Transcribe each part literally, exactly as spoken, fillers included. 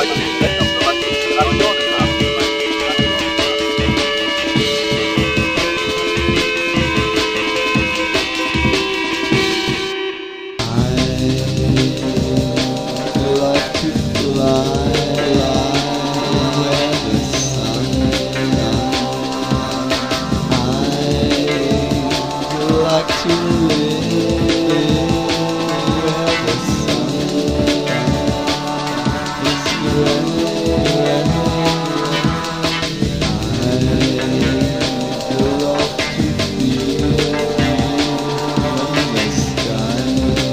Leute nicht mit, ob sowas Inspirationen haben. Like to live where the sun is gray. I love to feel when the sky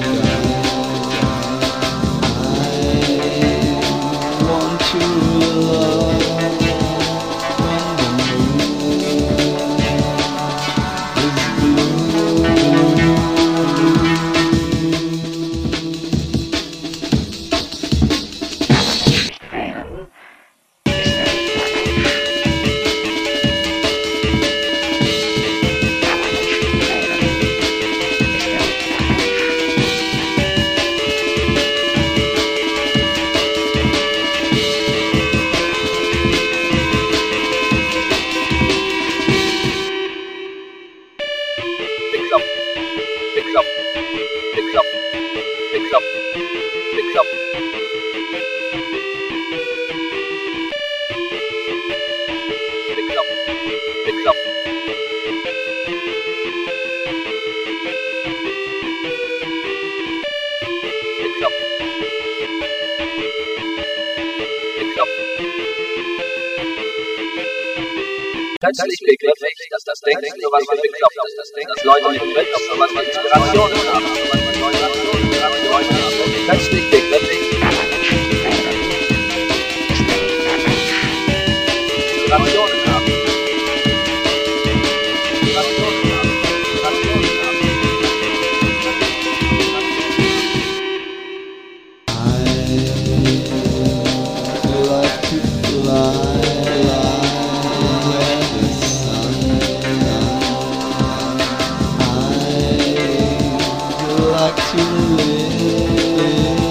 I want to love when the moon is blue. Plötzlich begriff ich, dass das Denken sowas wie bekloppt ist, dass Leute nicht mit, ob sowas wie Inspirationen haben. Plötzlich begriff ich, Inspirationen haben. Inspirationen haben. Inspirationen haben. I like to fly. Like to live